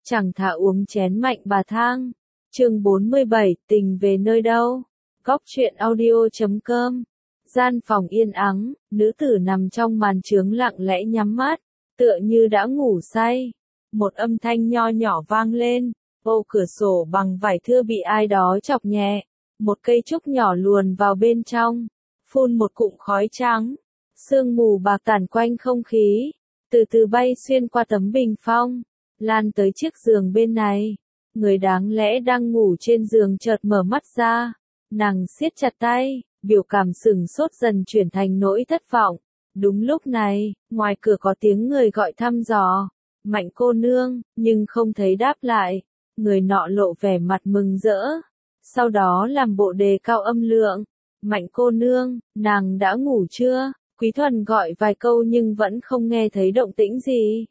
chẳng thà uống chén mạnh bà thang. Chương 47, tình về nơi đâu? Góc truyện audio.com. Gian phòng yên ắng, nữ tử nằm trong màn chướng lặng lẽ nhắm mắt, tựa như đã ngủ say. Một âm thanh nho nhỏ vang lên, ô cửa sổ bằng vải thưa bị ai đó chọc nhẹ. Một cây trúc nhỏ luồn vào bên trong, phun một cụm khói trắng. Sương mù bạc tản quanh không khí, từ từ bay xuyên qua tấm bình phong, lan tới chiếc giường bên này. Người đáng lẽ đang ngủ trên giường chợt mở mắt ra, nàng siết chặt tay, biểu cảm sửng sốt dần chuyển thành nỗi thất vọng. Đúng lúc này, ngoài cửa có tiếng người gọi thăm dò, Mạnh cô nương, nhưng không thấy đáp lại. Người nọ lộ vẻ mặt mừng rỡ, sau đó làm bộ đề cao âm lượng. Mạnh cô nương, nàng đã ngủ chưa? Quý Thuần gọi vài câu nhưng vẫn không nghe thấy động tĩnh gì.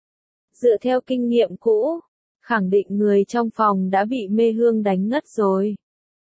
Dựa theo kinh nghiệm cũ, khẳng định người trong phòng đã bị mê hương đánh ngất rồi.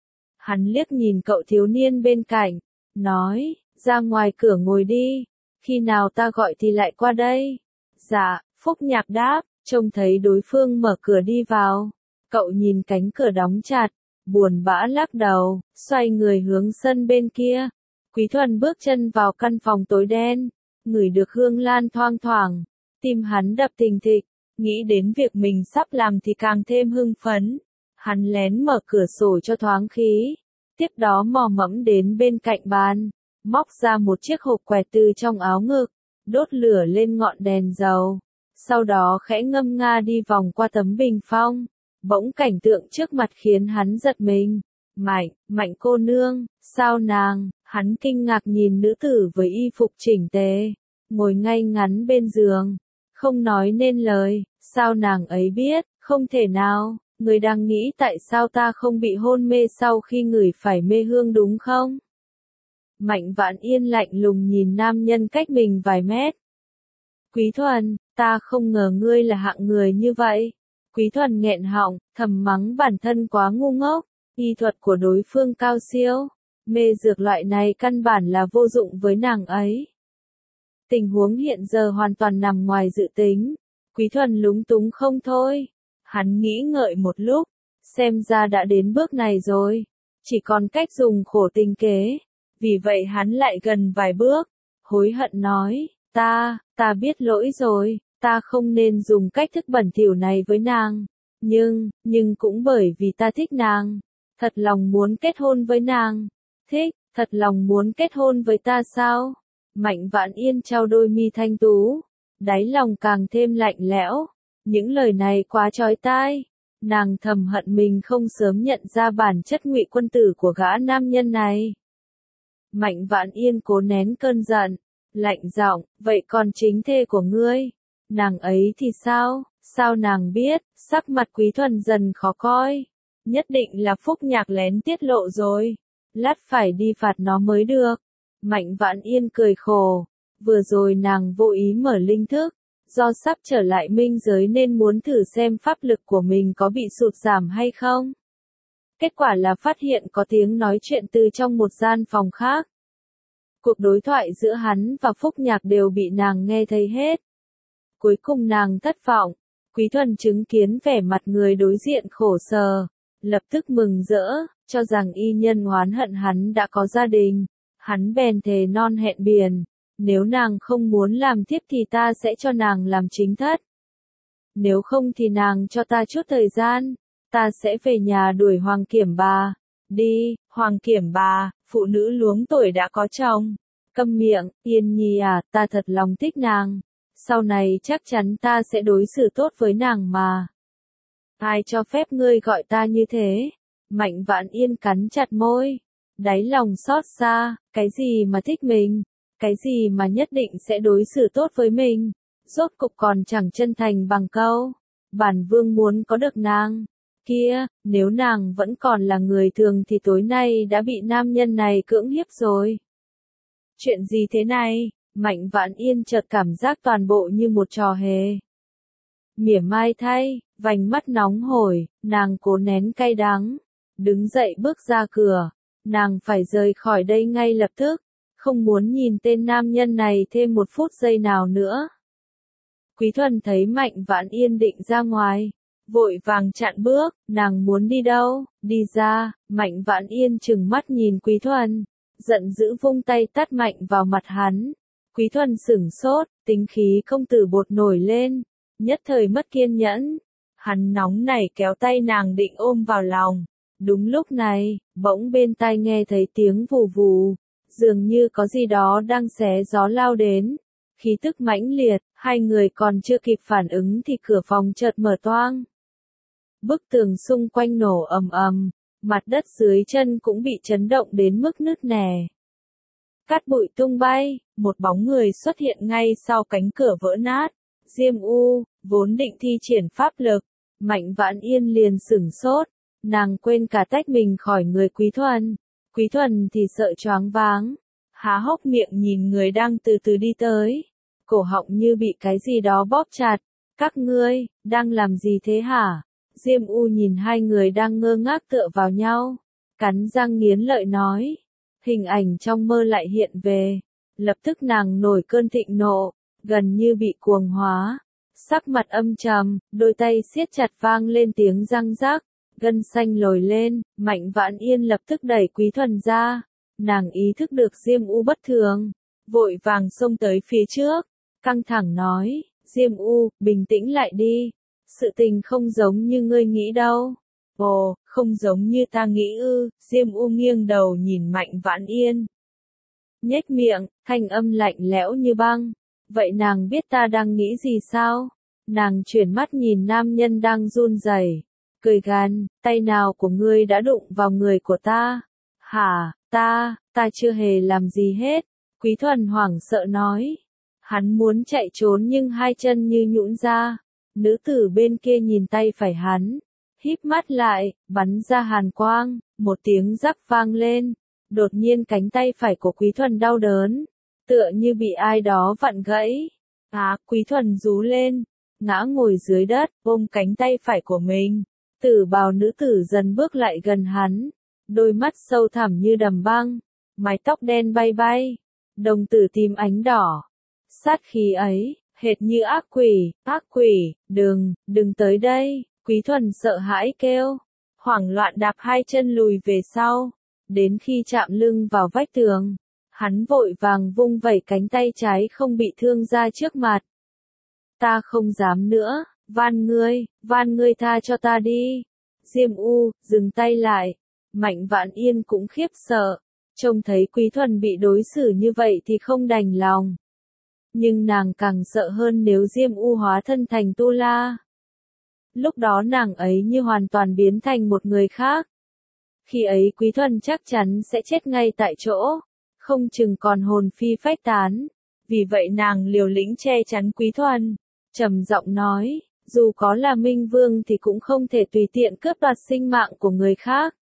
Hắn liếc nhìn cậu thiếu niên bên cạnh, nói, ra ngoài cửa ngồi đi, khi nào ta gọi thì lại qua đây. Dạ, Phúc Nhạc đáp, trông thấy đối phương mở cửa đi vào. Cậu nhìn cánh cửa đóng chặt, buồn bã lắc đầu, xoay người hướng sân bên kia. Quý Thuần bước chân vào căn phòng tối đen, ngửi được hương lan thoang thoảng, tim hắn đập thình thịch, nghĩ đến việc mình sắp làm thì càng thêm hưng phấn. Hắn lén mở cửa sổ cho thoáng khí, tiếp đó mò mẫm đến bên cạnh bàn, móc ra một chiếc hộp quẹt từ trong áo ngực, đốt lửa lên ngọn đèn dầu, sau đó khẽ ngâm nga đi vòng qua tấm bình phong. Bỗng cảnh tượng trước mặt khiến hắn giật mình. Mạnh cô nương, sao nàng? Hắn kinh ngạc nhìn nữ tử với y phục chỉnh tề, ngồi ngay ngắn bên giường, không nói nên lời. Sao nàng ấy biết? Không thể nào, người đang nghĩ tại sao ta không bị hôn mê sau khi ngửi phải mê hương đúng không? Mạnh Vãn Yên lạnh lùng nhìn nam nhân cách mình vài mét. Quý Thuần, ta không ngờ ngươi là hạng người như vậy. Quý Thuần nghẹn họng, thầm mắng bản thân quá ngu ngốc. Y thuật của đối phương cao siêu, mê dược loại này căn bản là vô dụng với nàng ấy. Tình huống hiện giờ hoàn toàn nằm ngoài dự tính. Quý Thuần lúng túng không thôi. Hắn nghĩ ngợi một lúc, xem ra đã đến bước này rồi, chỉ còn cách dùng khổ tình kế. Vì vậy hắn lại gần vài bước, hối hận nói, ta biết lỗi rồi, ta không nên dùng cách thức bẩn thỉu này với nàng. Nhưng cũng bởi vì ta thích nàng, thật lòng muốn kết hôn với nàng. Thích, thật lòng muốn kết hôn với ta sao? Mạnh Vãn Yên trao đôi mi thanh tú, đáy lòng càng thêm lạnh lẽo. Những lời này quá chói tai. Nàng thầm hận mình không sớm nhận ra bản chất ngụy quân tử của gã nam nhân này. Mạnh Vãn Yên cố nén cơn giận, lạnh giọng, vậy còn chính thê của ngươi? Nàng ấy thì sao? Sao nàng biết? Sắc mặt Quý Thuần dần khó coi. Nhất định là Phúc Nhạc lén tiết lộ rồi. Lát phải đi phạt nó mới được. Mạnh Vãn Yên cười khổ. Vừa rồi nàng vô ý mở linh thức, do sắp trở lại minh giới nên muốn thử xem pháp lực của mình có bị sụt giảm hay không. Kết quả là phát hiện có tiếng nói chuyện từ trong một gian phòng khác. Cuộc đối thoại giữa hắn và Phúc Nhạc đều bị nàng nghe thấy hết. Cuối cùng nàng thất vọng. Quý Thuần chứng kiến vẻ mặt người đối diện khổ sở, lập tức mừng rỡ, cho rằng y nhân oán hận hắn đã có gia đình. Hắn bèn thề non hẹn biển, nếu nàng không muốn làm thiếp thì ta sẽ cho nàng làm chính thất. Nếu không thì nàng cho ta chút thời gian, ta sẽ về nhà đuổi Hoàng Kiểm Bà. Đi, Hoàng Kiểm Bà, phụ nữ luống tuổi đã có chồng. Câm miệng, Yên Nhi à, ta thật lòng thích nàng. Sau này chắc chắn ta sẽ đối xử tốt với nàng mà. Ai cho phép ngươi gọi ta như thế? Mạnh Vãn Yên cắn chặt môi, đáy lòng xót xa, cái gì mà thích mình? Cái gì mà nhất định sẽ đối xử tốt với mình? Rốt cục còn chẳng chân thành bằng câu. Bản vương muốn có được nàng. Kia, nếu nàng vẫn còn là người thường thì tối nay đã bị nam nhân này cưỡng hiếp rồi. Chuyện gì thế này? Mạnh Vãn Yên chợt cảm giác toàn bộ như một trò hề. Mỉa mai thay, vành mắt nóng hổi, nàng cố nén cay đắng. Đứng dậy bước ra cửa, nàng phải rời khỏi đây ngay lập tức. Không muốn nhìn tên nam nhân này thêm một phút giây nào nữa. Quý Thuần thấy Mạnh Vãn Yên định ra ngoài, vội vàng chặn bước, nàng muốn đi đâu, đi ra, Mạnh Vãn Yên trừng mắt nhìn Quý Thuần, giận dữ vung tay tát mạnh vào mặt hắn. Quý Thuần sửng sốt, tính khí công tử bột nổi lên, nhất thời mất kiên nhẫn. Hắn nóng nảy kéo tay nàng định ôm vào lòng. Đúng lúc này, bỗng bên tai nghe thấy tiếng vù vù, dường như có gì đó đang xé gió lao đến. Khí tức mãnh liệt, hai người còn chưa kịp phản ứng thì cửa phòng chợt mở toang. Bức tường xung quanh nổ ầm ầm, mặt đất dưới chân cũng bị chấn động đến mức nứt nẻ. Cát bụi tung bay, một bóng người xuất hiện ngay sau cánh cửa vỡ nát. Diêm U, vốn định thi triển pháp lực, Mạnh Vãn Yên liền sửng sốt, nàng quên cả tách mình khỏi người Quý Thuần. Quý Thuần thì sợ choáng váng, há hốc miệng nhìn người đang từ từ đi tới. Cổ họng như bị cái gì đó bóp chặt. Các ngươi, đang làm gì thế hả? Diêm U nhìn hai người đang ngơ ngác tựa vào nhau, cắn răng nghiến lợi nói. Hình ảnh trong mơ lại hiện về, lập tức nàng nổi cơn thịnh nộ, gần như bị cuồng hóa. Sắc mặt âm trầm, đôi tay siết chặt vang lên tiếng răng rắc, gân xanh lồi lên, Mạnh Vãn Yên lập tức đẩy Quý Thuần ra. Nàng ý thức được Diêm U bất thường, vội vàng xông tới phía trước, căng thẳng nói, Diêm U, bình tĩnh lại đi, sự tình không giống như ngươi nghĩ đâu. Ồ, không giống như ta nghĩ ư, Diêm U nghiêng đầu nhìn Mạnh Vãn Yên. Nhếch miệng, thanh âm lạnh lẽo như băng. Vậy nàng biết ta đang nghĩ gì sao? Nàng chuyển mắt nhìn nam nhân đang run rẩy, cười gằn, tay nào của ngươi đã đụng vào người của ta? Hả, ta chưa hề làm gì hết. Quý Thuần hoảng sợ nói. Hắn muốn chạy trốn nhưng hai chân như nhũn ra. Nữ tử bên kia nhìn tay phải hắn, híp mắt lại, bắn ra hàn quang, một tiếng rắc vang lên. Đột nhiên cánh tay phải của Quý Thuần đau đớn, tựa như bị ai đó vặn gãy. Quý Thuần rú lên, ngã ngồi dưới đất, ôm cánh tay phải của mình. Tử bào nữ tử dần bước lại gần hắn, đôi mắt sâu thẳm như đầm băng, mái tóc đen bay bay, đồng tử tím ánh đỏ. Sát khí ấy, hệt như ác quỷ, đừng tới đây. Quý Thuần sợ hãi kêu, hoảng loạn đạp hai chân lùi về sau, đến khi chạm lưng vào vách tường, hắn vội vàng vung vẩy cánh tay trái không bị thương ra trước mặt. Ta không dám nữa, van ngươi tha cho ta đi. Diêm U, dừng tay lại. Mạnh Vãn Yên cũng khiếp sợ, trông thấy Quý Thuần bị đối xử như vậy thì không đành lòng. Nhưng nàng càng sợ hơn nếu Diêm U hóa thân thành Tu La. Lúc đó nàng ấy như hoàn toàn biến thành một người khác. Khi ấy Quý Thuần chắc chắn sẽ chết ngay tại chỗ, không chừng còn hồn phi phách tán. Vì vậy nàng liều lĩnh che chắn Quý Thuần, trầm giọng nói, dù có là Minh Vương thì cũng không thể tùy tiện cướp đoạt sinh mạng của người khác.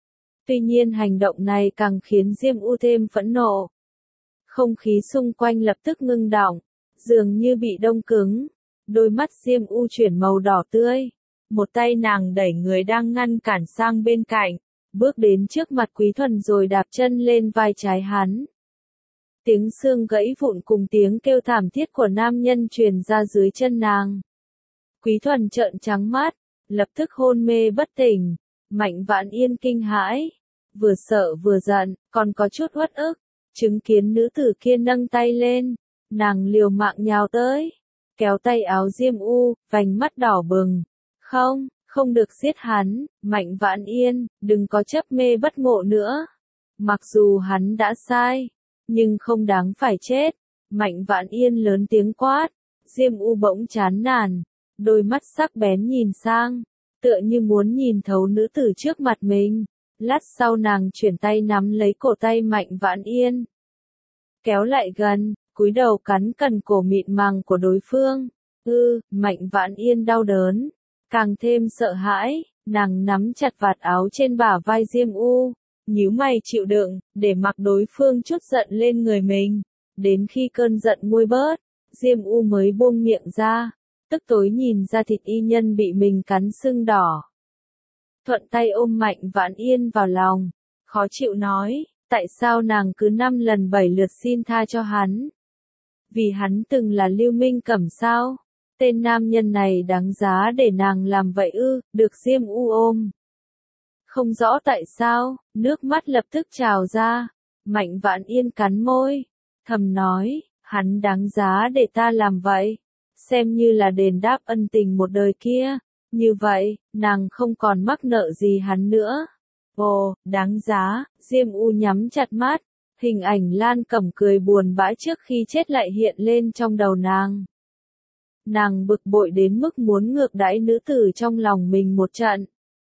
Tuy nhiên hành động này càng khiến Diêm U thêm phẫn nộ. Không khí xung quanh lập tức ngưng đọng, dường như bị đông cứng. Đôi mắt Diêm U chuyển màu đỏ tươi. Một tay nàng đẩy người đang ngăn cản sang bên cạnh, bước đến trước mặt Quý Thuần rồi đạp chân lên vai trái hắn. Tiếng xương gãy vụn cùng tiếng kêu thảm thiết của nam nhân truyền ra dưới chân nàng. Quý Thuần trợn trắng mắt, lập tức hôn mê bất tỉnh. Mạnh Vãn Yên kinh hãi, vừa sợ vừa giận, còn có chút uất ức. Chứng kiến nữ tử kia nâng tay lên, nàng liều mạng nhào tới, kéo tay áo Diêm U, vành mắt đỏ bừng. Không được giết hắn, Mạnh Vãn Yên, đừng có chấp mê bất ngộ nữa. Mặc dù hắn đã sai, nhưng không đáng phải chết. Mạnh Vãn Yên lớn tiếng quát. Diêm U bỗng chán nản, đôi mắt sắc bén nhìn sang, tựa như muốn nhìn thấu nữ tử trước mặt mình. Lát sau nàng chuyển tay nắm lấy cổ tay Mạnh Vãn Yên, kéo lại gần, cúi đầu cắn cần cổ mịn màng của đối phương. Mạnh Vãn Yên đau đớn, càng thêm sợ hãi, nàng nắm chặt vạt áo trên bả vai Diêm U, nhíu mày chịu đựng, để mặc đối phương trút giận lên người mình. Đến khi cơn giận nguôi bớt, Diêm U mới buông miệng ra, tức tối nhìn ra thịt y nhân bị mình cắn sưng đỏ. Thuận tay ôm Mạnh Vãn Yên vào lòng, khó chịu nói, tại sao nàng cứ 5 lần 7 lượt xin tha cho hắn? Vì hắn từng là Lưu Minh Cẩm sao? Tên nam nhân này đáng giá để nàng làm vậy ư, được Diêm U ôm. Không rõ tại sao, nước mắt lập tức trào ra. Mạnh Vãn Yên cắn môi, thầm nói, hắn đáng giá để ta làm vậy. Xem như là đền đáp ân tình một đời kia. Như vậy, nàng không còn mắc nợ gì hắn nữa. Ồ, đáng giá, Diêm U nhắm chặt mắt. Hình ảnh Lan Cẩm cười buồn bã trước khi chết lại hiện lên trong đầu nàng. Nàng bực bội đến mức muốn ngược đãi nữ tử trong lòng mình một trận.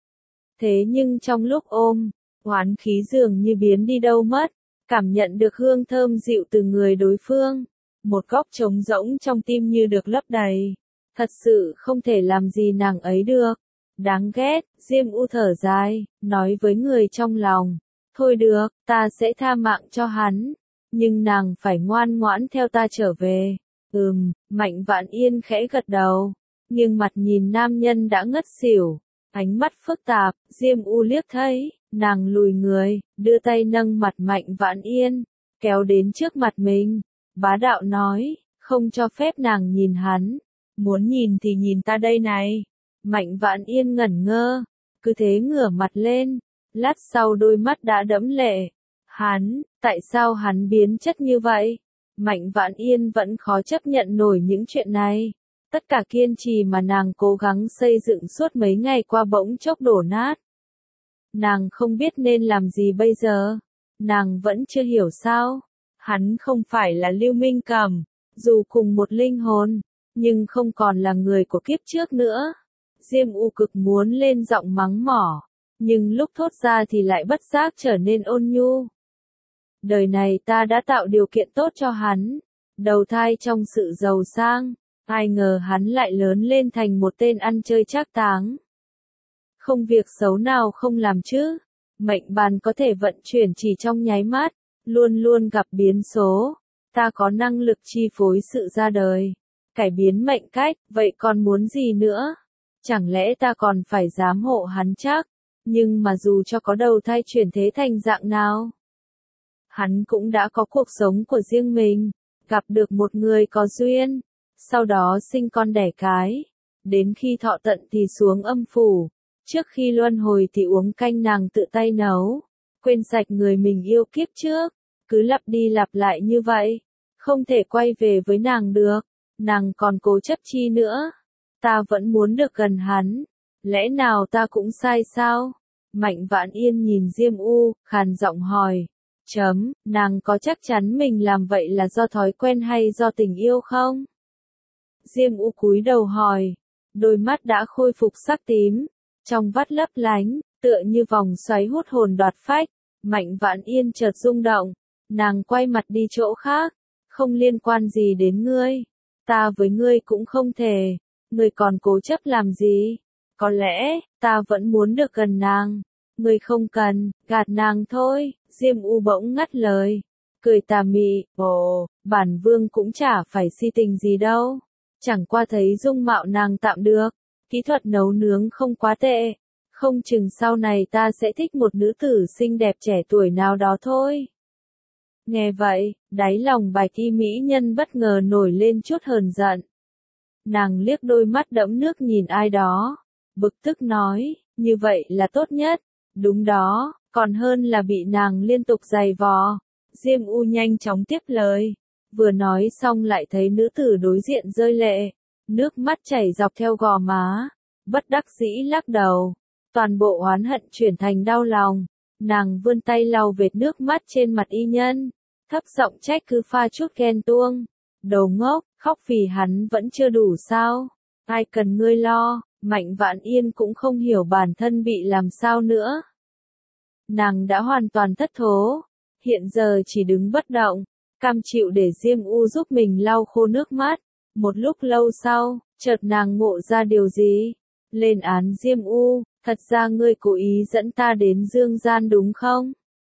Thế nhưng trong lúc ôm, oán khí dường như biến đi đâu mất, cảm nhận được hương thơm dịu từ người đối phương. Một góc trống rỗng trong tim như được lấp đầy. Thật sự không thể làm gì nàng ấy được. Đáng ghét, Diêm U thở dài, nói với người trong lòng. Thôi được, ta sẽ tha mạng cho hắn. Nhưng nàng phải ngoan ngoãn theo ta trở về. Mạnh Vãn Yên khẽ gật đầu. Nhưng mặt nhìn nam nhân đã ngất xỉu. Ánh mắt phức tạp, Diêm U liếc thấy. Nàng lùi người, đưa tay nâng mặt Mạnh Vãn Yên. Kéo đến trước mặt mình. Bá đạo nói, không cho phép nàng nhìn hắn. Muốn nhìn thì nhìn ta đây này. Mạnh Vãn Yên ngẩn ngơ. Cứ thế ngửa mặt lên. Lát sau đôi mắt đã đẫm lệ. Tại sao hắn biến chất như vậy? Mạnh Vãn Yên vẫn khó chấp nhận nổi những chuyện này. Tất cả kiên trì mà nàng cố gắng xây dựng suốt mấy ngày qua bỗng chốc đổ nát. Nàng không biết nên làm gì bây giờ. Nàng vẫn chưa hiểu sao. Hắn không phải là Lưu Minh Cẩm, dù cùng một linh hồn, nhưng không còn là người của kiếp trước nữa. Diêm U cực muốn lên giọng mắng mỏ, nhưng lúc thốt ra thì lại bất giác trở nên ôn nhu. Đời này ta đã tạo điều kiện tốt cho hắn, đầu thai trong sự giàu sang, ai ngờ hắn lại lớn lên thành một tên ăn chơi trác táng. Không việc xấu nào không làm chứ, mệnh bàn có thể vận chuyển chỉ trong nháy mắt, luôn luôn gặp biến số, ta có năng lực chi phối sự ra đời, cải biến mệnh cách, vậy còn muốn gì nữa? Chẳng lẽ ta còn phải giám hộ hắn chắc? Nhưng mà dù cho có đầu thai chuyển thế thành dạng nào, hắn cũng đã có cuộc sống của riêng mình, gặp được một người có duyên, sau đó sinh con đẻ cái, đến khi thọ tận thì xuống âm phủ, trước khi luân hồi thì uống canh nàng tự tay nấu, quên sạch người mình yêu kiếp trước, cứ lặp đi lặp lại như vậy, không thể quay về với nàng được, nàng còn cố chấp chi nữa, ta vẫn muốn được gần hắn, lẽ nào ta cũng sai sao? Mạnh Vãn Yên nhìn Diêm U, khàn giọng hỏi. Nàng có chắc chắn mình làm vậy là do thói quen hay do tình yêu không? Diêm U cúi đầu hỏi, đôi mắt đã khôi phục sắc tím, trong vắt lấp lánh, tựa như vòng xoáy hút hồn đoạt phách. Mạnh Vãn Yên chợt rung động, nàng quay mặt đi chỗ khác, không liên quan gì đến ngươi, ta với ngươi cũng không thể, ngươi còn cố chấp làm gì? Có lẽ, ta vẫn muốn được gần nàng. Ngươi không cần, gạt nàng thôi, Diêm U bỗng ngắt lời, cười tà mị, ồ, bản vương cũng chả phải si tình gì đâu, chẳng qua thấy dung mạo nàng tạm được, kỹ thuật nấu nướng không quá tệ, không chừng sau này ta sẽ thích một nữ tử xinh đẹp trẻ tuổi nào đó thôi. Nghe vậy, đáy lòng Bạch Y mỹ nhân bất ngờ nổi lên chút hờn giận. Nàng liếc đôi mắt đẫm nước nhìn ai đó, bực tức nói, như vậy là tốt nhất. Đúng đó, còn hơn là bị nàng liên tục giày vò. Diêm U nhanh chóng tiếp lời. Vừa nói xong lại thấy nữ tử đối diện rơi lệ. Nước mắt chảy dọc theo gò má. Bất đắc dĩ lắc đầu. Toàn bộ oán hận chuyển thành đau lòng. Nàng vươn tay lau vệt nước mắt trên mặt y nhân. Thấp giọng trách cứ pha chút ghen tuông. Đồ ngốc, khóc vì hắn vẫn chưa đủ sao? Ai cần ngươi lo? Mạnh Vãn Yên cũng không hiểu bản thân bị làm sao nữa. Nàng đã hoàn toàn thất thố, hiện giờ chỉ đứng bất động, cam chịu để Diêm U giúp mình lau khô nước mắt. Một lúc lâu sau, chợt nàng ngộ ra điều gì? Lên án Diêm U, thật ra ngươi cố ý dẫn ta đến dương gian đúng không?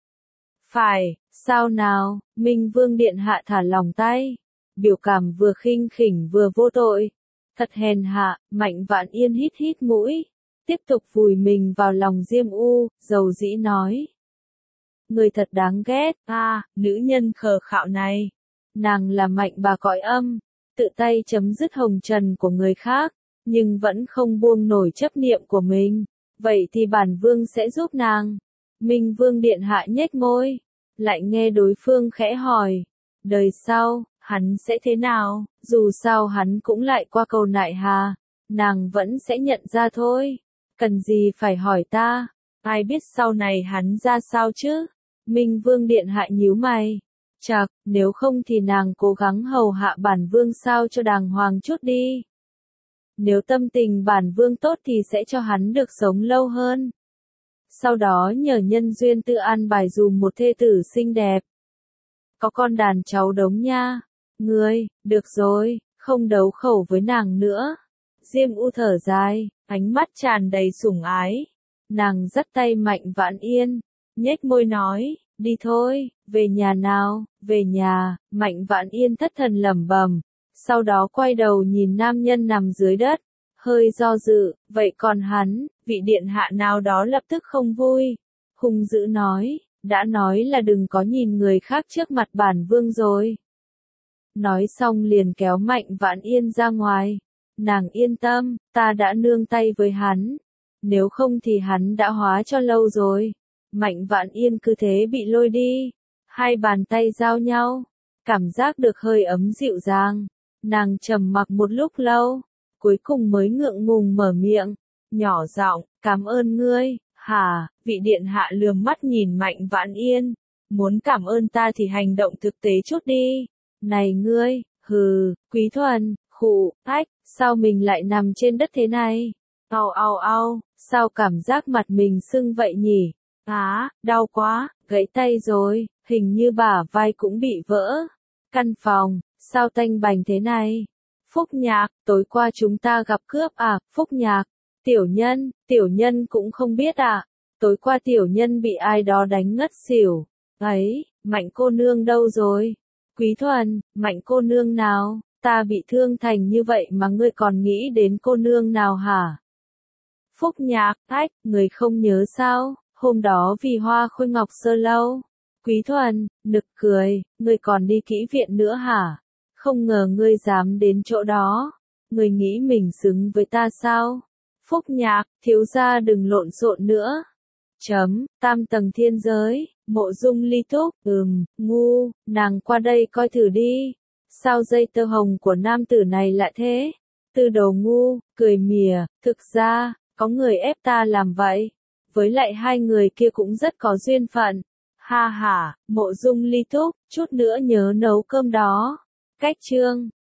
Phải, sao nào? Minh Vương điện hạ thả lỏng tay, biểu cảm vừa khinh khỉnh vừa vô tội. Thật hèn hạ, Mạnh Vãn Yên hít hít mũi, tiếp tục vùi mình vào lòng Diêm U, dầu dĩ nói. Người thật đáng ghét, nữ nhân khờ khạo này. Nàng là Mạnh bà cõi âm, tự tay chấm dứt hồng trần của người khác, nhưng vẫn không buông nổi chấp niệm của mình. Vậy thì bản vương sẽ giúp nàng. Minh Vương điện hạ nhếch môi, lại nghe đối phương khẽ hỏi, đời sau, hắn sẽ thế nào, dù sao hắn cũng lại qua cầu nại hà, nàng vẫn sẽ nhận ra thôi, cần gì phải hỏi ta, ai biết sau này hắn ra sao chứ. Minh Vương điện hạ nhíu mày, chạc, nếu không thì nàng cố gắng hầu hạ bản vương sao cho đàng hoàng chút đi. Nếu tâm tình bản vương tốt thì sẽ cho hắn được sống lâu hơn. Sau đó nhờ nhân duyên tự an bài dùm một thê tử xinh đẹp. Có con đàn cháu đống nha. Ngươi, được rồi, không đấu khẩu với nàng nữa. Diêm U thở dài, ánh mắt tràn đầy sủng ái. Nàng dắt tay Mạnh Vãn Yên, nhếch môi nói, đi thôi, về nhà nào, về nhà. Mạnh Vãn Yên thất thần lẩm bẩm, sau đó quay đầu nhìn nam nhân nằm dưới đất, hơi do dự, vậy còn hắn, vị điện hạ nào đó lập tức không vui, hung dữ nói, đã nói là đừng có nhìn người khác trước mặt bản vương rồi. Nói xong liền kéo Mạnh Vãn Yên ra ngoài, nàng yên tâm, ta đã nương tay với hắn, nếu không thì hắn đã hóa cho lâu rồi. Mạnh Vãn Yên cứ thế bị lôi đi, hai bàn tay giao nhau, cảm giác được hơi ấm dịu dàng, nàng trầm mặc một lúc lâu, cuối cùng mới ngượng ngùng mở miệng, nhỏ giọng, cảm ơn ngươi. Hả, vị điện hạ lườm mắt nhìn Mạnh Vãn Yên, muốn cảm ơn ta thì hành động thực tế chút đi. Này ngươi, hừ, Quý Thuần, khụ, ách, sao mình lại nằm trên đất thế này? Au, sao cảm giác mặt mình sưng vậy nhỉ? Đau quá, gãy tay rồi, hình như bả vai cũng bị vỡ. Căn phòng, sao tanh bành thế này? Phúc Nhạc, tối qua chúng ta gặp cướp à, Phúc Nhạc? Tiểu nhân cũng không biết à, tối qua tiểu nhân bị ai đó đánh ngất xỉu. Ấy, Mạnh cô nương đâu rồi? Quý Thuần, Mạnh cô nương nào, ta bị thương thành như vậy mà ngươi còn nghĩ đến cô nương nào hả? Phúc Nhạc, ách, người không nhớ sao, hôm đó vì Hoa Khôi Ngọc Sơ Lâu. Quý Thuần, nực cười, ngươi còn đi kỹ viện nữa hả? Không ngờ ngươi dám đến chỗ đó. Ngươi nghĩ mình xứng với ta sao? Phúc Nhạc, thiếu gia đừng lộn xộn nữa. Tam tầng thiên giới, Mộ Dung Ly Túc, ngu, nàng qua đây coi thử đi. Sao dây tơ hồng của nam tử này lại thế? Tư Đồ ngu, cười mỉa, thực ra, có người ép ta làm vậy. Với lại hai người kia cũng rất có duyên phận. Ha ha, Mộ Dung Ly Túc, chút nữa nhớ nấu cơm đó. Cách chương